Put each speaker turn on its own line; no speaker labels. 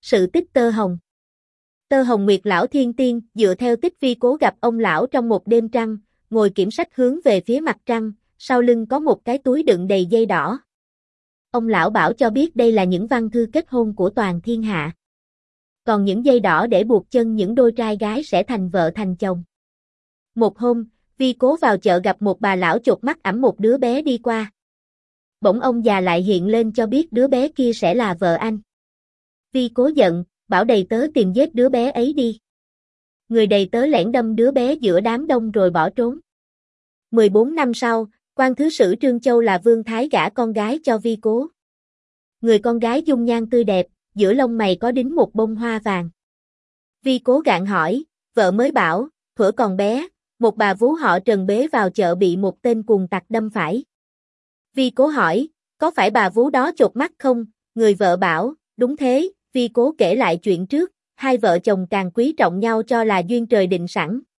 Sự tích Tơ Hồng. Tơ Hồng Nguyệt lão thiên tiên, dựa theo tích Vi Cố gặp ông lão trong một đêm trăng, ngồi kiểm sách hướng về phía mặt trăng, sau lưng có một cái túi đựng đầy dây đỏ. Ông lão bảo cho biết đây là những văn thư kết hôn của toàn thiên hạ. Còn những dây đỏ để buộc chân những đôi trai gái sẽ thành vợ thành chồng. Một hôm, Vi Cố vào chợ gặp một bà lão chột mắt ẵm một đứa bé đi qua. Bỗng ông già lại hiện lên cho biết đứa bé kia sẽ là vợ anh. Vi Cố giận, bảo đầy tớ tìm giết đứa bé ấy đi. Người đầy tớ lẻn đâm đứa bé giữa đám đông rồi bỏ trốn. 14 năm sau, quan thứ sử Trương Châu là Vương Thái gả con gái cho Vi Cố. Người con gái dung nhan tươi đẹp, giữa lông mày có đính một bông hoa vàng. Vi Cố gạn hỏi, vợ mới bảo, thuở còn bé, một bà vú họ Trần bế vào chợ bị một tên cuồng tặc đâm phải. Vi Cố hỏi, có phải bà vú đó chột mắt không? Người vợ bảo, đúng thế. Vi Cố kể lại chuyện trước, hai vợ chồng càng quý trọng nhau cho là duyên trời định sẵn.